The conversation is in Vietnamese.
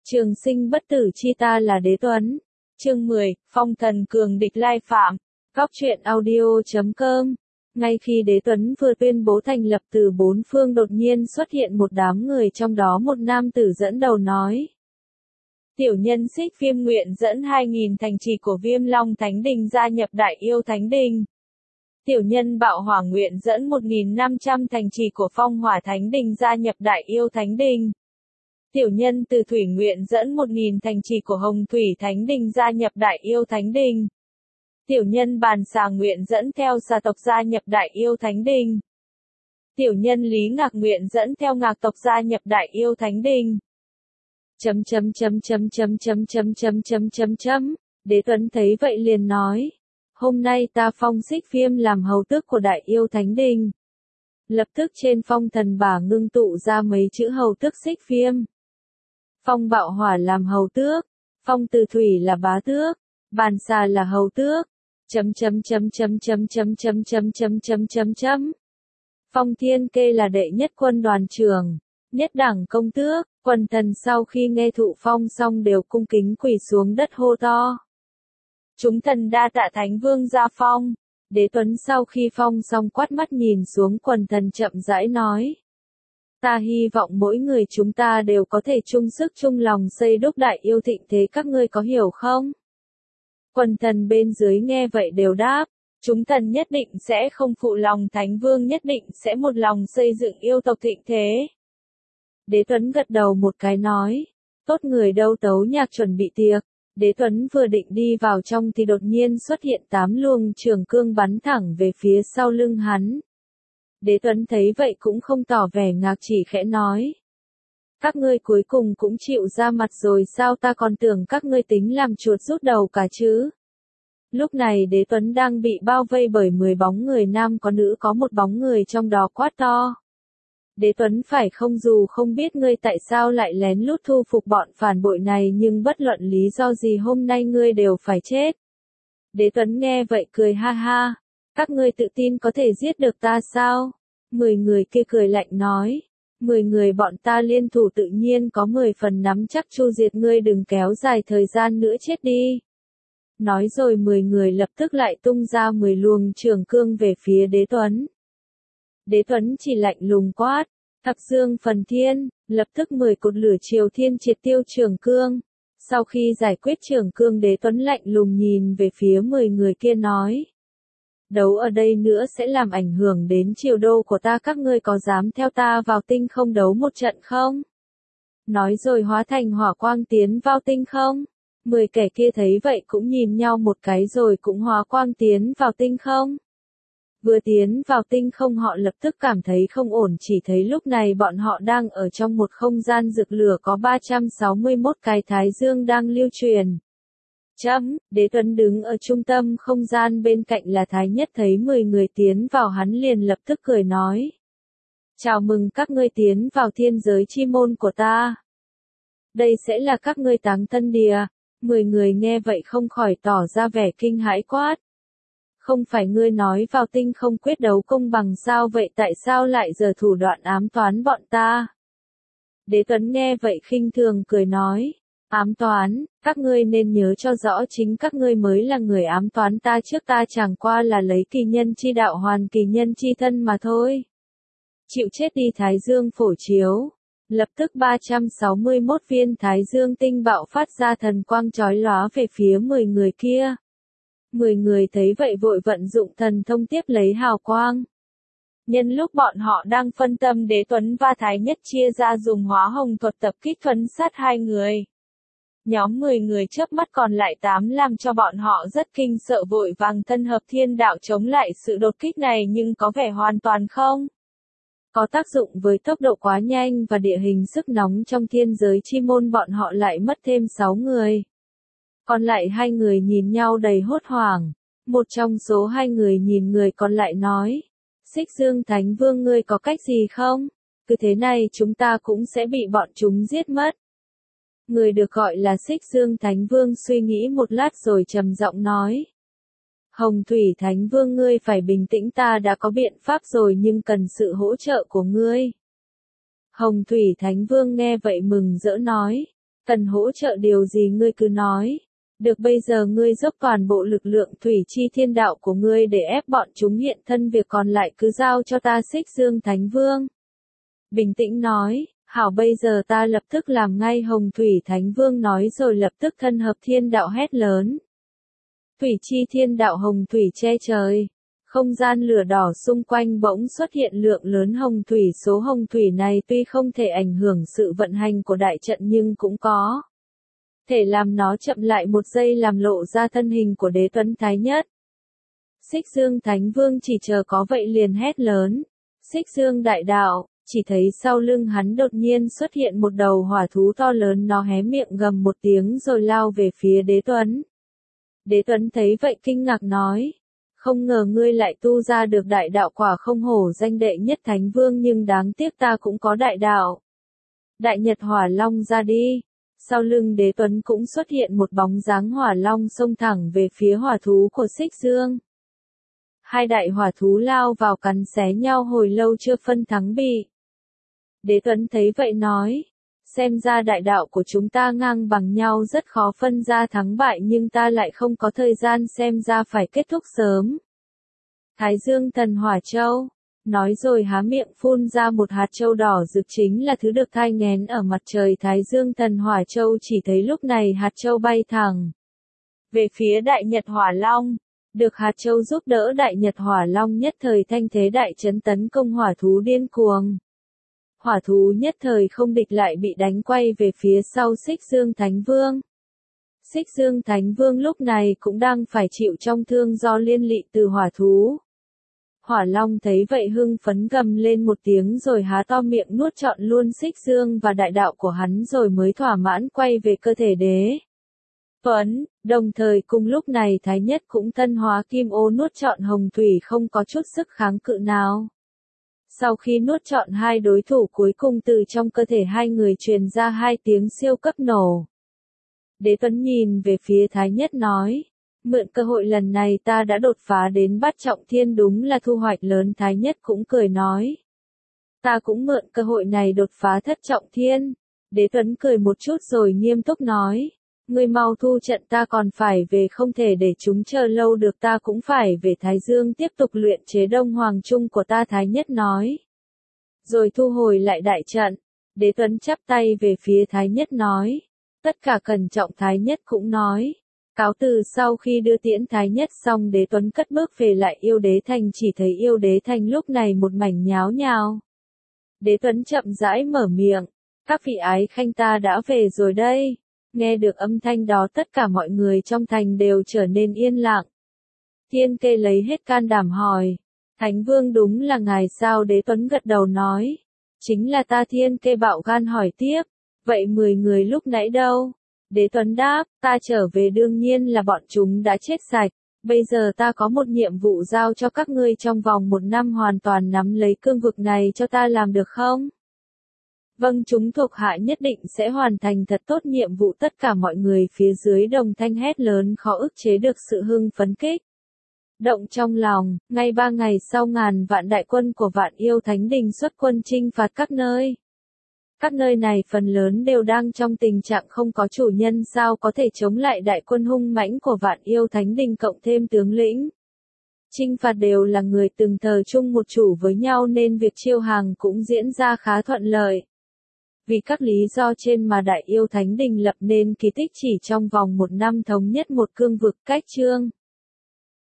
Trường sinh bất tử chi ta là đế tuấn. Chương 10, phong thần cường địch lai phạm. Góc truyện audio.com. Ngay khi đế tuấn vừa tuyên bố thành lập từ bốn phương đột nhiên xuất hiện một đám người, trong đó một nam tử dẫn đầu nói. Tiểu nhân Xích Viêm nguyện dẫn 2.000 thành trì của Viêm Long Thánh Đình gia nhập Đại Yêu Thánh Đình. Tiểu nhân Bạo Hỏa nguyện dẫn 1.500 thành trì của Phong Hỏa Thánh Đình gia nhập Đại Yêu Thánh Đình. Tiểu nhân Từ Thủy nguyện dẫn 1.000 thành trì của Hồng Thủy Thánh Đình gia nhập Đại Yêu Thánh Đình. Tiểu nhân Bàn Xà nguyện dẫn theo Xà tộc gia nhập Đại Yêu Thánh Đình. Tiểu nhân Lý Ngạc nguyện dẫn theo Ngạc tộc gia nhập Đại Yêu Thánh Đình. Đế Tuấn thấy vậy liền nói, hôm nay ta phong Xích Viêm làm hầu tước của Đại Yêu Thánh Đình. Lập tức trên phong thần bả ngưng tụ ra mấy chữ hầu tước Xích Viêm. Phong Bạo Hỏa làm hầu tước, phong Từ Thủy là bá tước, Bàn Xà là hầu tước. Phong Thiên Kê là đệ nhất quân đoàn trưởng, nhất đẳng công tước. Quần thần sau khi nghe thụ phong xong đều cung kính quỳ xuống đất hô to. Chúng thần đa tạ Thánh Vương gia phong. Đế Tuấn sau khi phong xong quát mắt nhìn xuống quần thần chậm rãi nói. Ta hy vọng mỗi người chúng ta đều có thể chung sức chung lòng xây đúc Đại Yêu thịnh thế, các ngươi có hiểu không? Quần thần bên dưới nghe vậy đều đáp. Chúng thần nhất định sẽ không phụ lòng Thánh Vương, nhất định sẽ một lòng xây dựng yêu tộc thịnh thế. Đế Tuấn gật đầu một cái nói, tốt, người đâu tấu nhạc chuẩn bị tiệc. Đế Tuấn vừa định đi vào trong thì đột nhiên xuất hiện 8 luồng trường cương bắn thẳng về phía sau lưng hắn. Đế Tuấn thấy vậy cũng không tỏ vẻ ngạc, chỉ khẽ nói. Các ngươi cuối cùng cũng chịu ra mặt rồi sao, ta còn tưởng các ngươi tính làm chuột rút đầu cả chứ. Lúc này Đế Tuấn đang bị bao vây bởi 10 bóng người, nam có nữ, có một bóng người trong đó quát to. Đế Tuấn phải không, dù không biết ngươi tại sao lại lén lút thu phục bọn phản bội này, nhưng bất luận lý do gì hôm nay ngươi đều phải chết. Đế Tuấn nghe vậy cười ha ha. Các ngươi tự tin có thể giết được ta sao? 10 người kia cười lạnh nói. 10 người bọn ta liên thủ tự nhiên có 10 phần nắm chắc chu diệt ngươi, đừng kéo dài thời gian nữa, chết đi. Nói rồi 10 người lập tức lại tung ra 10 luồng trường cương về phía Đế Tuấn. Đế Tuấn chỉ lạnh lùng quát, Thập Dương Phần Thiên, lập tức 10 cột lửa triều thiên triệt tiêu trường cương. Sau khi giải quyết trường cương, Đế Tuấn lạnh lùng nhìn về phía 10 người kia nói. Đấu ở đây nữa sẽ làm ảnh hưởng đến triều đô của ta, các ngươi có dám theo ta vào tinh không đấu một trận không? Nói rồi hóa thành hỏa quang tiến vào tinh không. 10 kẻ kia thấy vậy cũng nhìn nhau một cái rồi cũng hóa quang tiến vào tinh không. Vừa tiến vào tinh không họ lập tức cảm thấy không ổn, chỉ thấy lúc này bọn họ đang ở trong một không gian rực lửa có 361 cái thái dương đang lưu truyền. Đế Tuấn đứng ở trung tâm không gian, bên cạnh là Thái Nhất, thấy 10 người tiến vào hắn liền lập tức cười nói. Chào mừng các ngươi tiến vào thiên giới chi môn của ta. Đây sẽ là các ngươi táng thân địa. 10 người nghe vậy không khỏi tỏ ra vẻ kinh hãi quát. Không phải ngươi nói vào tinh không quyết đấu công bằng sao, vậy tại sao lại giở thủ đoạn ám toán bọn ta? Đế Tuấn nghe vậy khinh thường cười nói. Ám toán, các ngươi nên nhớ cho rõ, chính các ngươi mới là người ám toán ta trước, ta chẳng qua là lấy kỳ nhân chi đạo hoàn kỳ nhân chi thân mà thôi. Chịu chết đi Thái Dương phổ chiếu. Lập tức 361 viên Thái Dương tinh bạo phát ra thần quang chói lóa về phía 10 người kia. 10 người thấy vậy vội vận dụng thần thông tiếp lấy hào quang. Nhân lúc bọn họ đang phân tâm, Đế Tuấn và Thái Nhất chia ra dùng hóa hồng thuật tập kích thuấn sát hai người. Nhóm 10 người chớp mắt còn lại 8 làm cho bọn họ rất kinh sợ, vội vàng thân hợp thiên đạo chống lại sự đột kích này, nhưng có vẻ hoàn toàn không có tác dụng. Với tốc độ quá nhanh và địa hình sức nóng trong thiên giới chi môn, bọn họ lại mất thêm 6 người. Còn lại 2 người nhìn nhau đầy hốt hoảng. Một trong số 2 người nhìn người còn lại nói. Xích Dương Thánh Vương, ngươi có cách gì không? Cứ thế này chúng ta cũng sẽ bị bọn chúng giết mất. Người được gọi là Xích Dương Thánh Vương suy nghĩ một lát rồi trầm giọng nói. Hồng Thủy Thánh Vương, ngươi phải bình tĩnh, ta đã có biện pháp rồi nhưng cần sự hỗ trợ của ngươi. Hồng Thủy Thánh Vương nghe vậy mừng rỡ nói. Cần hỗ trợ điều gì ngươi cứ nói. Được, bây giờ ngươi dốc toàn bộ lực lượng thủy chi thiên đạo của ngươi để ép bọn chúng hiện thân, việc còn lại cứ giao cho ta, Xích Dương Thánh Vương. Bình tĩnh nói, hảo, bây giờ ta lập tức làm ngay. Hồng Thủy Thánh Vương nói rồi lập tức thân hợp thiên đạo hét lớn. Thủy chi thiên đạo hồng thủy che trời. Không gian lửa đỏ xung quanh bỗng xuất hiện lượng lớn hồng thủy. Số hồng thủy này tuy không thể ảnh hưởng sự vận hành của đại trận nhưng cũng có thể làm nó chậm lại một giây, làm lộ ra thân hình của Đế Tuấn Thái Nhất. Xích Dương Thánh Vương chỉ chờ có vậy liền hét lớn. Xích Dương Đại Đạo. Chỉ thấy sau lưng hắn đột nhiên xuất hiện một đầu hỏa thú to lớn, nó hé miệng gầm một tiếng rồi lao về phía Đế Tuấn. Đế Tuấn thấy vậy kinh ngạc nói. Không ngờ ngươi lại tu ra được đại đạo, quả không hổ danh đệ nhất Thánh Vương, nhưng đáng tiếc ta cũng có đại đạo. Đại Nhật Hỏa Long ra đi. Sau lưng Đế Tuấn cũng xuất hiện một bóng dáng hỏa long xông thẳng về phía hỏa thú của Xích Dương. Hai đại hỏa thú lao vào cắn xé nhau hồi lâu chưa phân thắng bại. Đế Tuấn thấy vậy nói, xem ra đại đạo của chúng ta ngang bằng nhau, rất khó phân ra thắng bại, nhưng ta lại không có thời gian, xem ra phải kết thúc sớm. Thái Dương Thần Hỏa Châu. Nói rồi há miệng phun ra một hạt châu đỏ rực, chính là thứ được thai nghén ở mặt trời Thái Dương Thần Hỏa Châu. Chỉ thấy lúc này hạt châu bay thẳng về phía Đại Nhật Hỏa Long. Được hạt châu giúp đỡ, Đại Nhật Hỏa Long nhất thời thanh thế đại chấn, tấn công hỏa thú điên cuồng. Hỏa thú nhất thời không địch lại, bị đánh quay về phía sau Xích Dương Thánh Vương. Xích Dương Thánh Vương lúc này cũng đang phải chịu trong thương do liên lụy từ hỏa thú. Hỏa Long thấy vậy hưng phấn gầm lên một tiếng rồi há to miệng nuốt trọn luôn Xích Dương và đại đạo của hắn, rồi mới thỏa mãn quay về cơ thể Đế Tuấn. Đồng thời cùng lúc này Thái Nhất cũng thân hóa kim ô nuốt trọn hồng thủy, không có chút sức kháng cự nào. Sau khi nuốt trọn hai đối thủ cuối cùng, từ trong cơ thể hai người truyền ra hai tiếng siêu cấp nổ. Đế Tuấn nhìn về phía Thái Nhất nói, mượn cơ hội lần này ta đã đột phá đến bát trọng thiên, đúng là thu hoạch lớn. Thái Nhất cũng cười nói, ta cũng mượn cơ hội này đột phá thất trọng thiên. Đế Tuấn cười một chút rồi nghiêm túc nói, ngươi mau thu trận, ta còn phải về, không thể để chúng chờ lâu được, ta cũng phải về Thái Dương tiếp tục luyện chế Đông Hoàng Trung của ta. Thái Nhất nói, rồi thu hồi lại đại trận. Đế Tuấn chắp tay về phía Thái Nhất nói, tất cả cẩn trọng. Thái Nhất cũng nói, cáo từ. Sau khi đưa tiễn Thái Nhất xong, Đế Tuấn cất bước về lại Yêu Đế Thành. Chỉ thấy Yêu Đế Thành lúc này một mảnh nháo nhào. Đế Tuấn chậm rãi mở miệng, các vị ái khanh, ta đã về rồi đây. Nghe được âm thanh đó, tất cả mọi người trong thành đều trở nên yên lặng. Thiên Kê lấy hết can đảm hỏi, Thánh Vương đúng là ngài sao? Đế Tuấn gật đầu nói, chính là ta. Thiên Kê bạo gan hỏi tiếp, vậy 10 người lúc nãy đâu? Đế Tuấn đáp, ta trở về đương nhiên là bọn chúng đã chết sạch. Bây giờ ta có một nhiệm vụ giao cho các ngươi, trong vòng 1 năm hoàn toàn nắm lấy cương vực này cho ta, làm được không? Vâng, chúng thuộc hạ nhất định sẽ hoàn thành thật tốt nhiệm vụ. Tất cả mọi người phía dưới đồng thanh hét lớn, khó ức chế được sự hưng phấn kích động trong lòng. Ngay 3 ngày sau, ngàn vạn đại quân của Vạn Yêu Thánh Đình xuất quân chinh phạt các nơi. Các nơi này phần lớn đều đang trong tình trạng không có chủ nhân, sao có thể chống lại đại quân hung mãnh của Vạn Yêu Thánh Đình, cộng thêm tướng lĩnh chinh phạt đều là người từng thờ chung một chủ với nhau, nên việc chiêu hàng cũng diễn ra khá thuận lợi. Vì các lý do trên mà Đại Yêu Thánh Đình lập nên kỳ tích, chỉ trong vòng 1 năm thống nhất một cương vực, cách Trương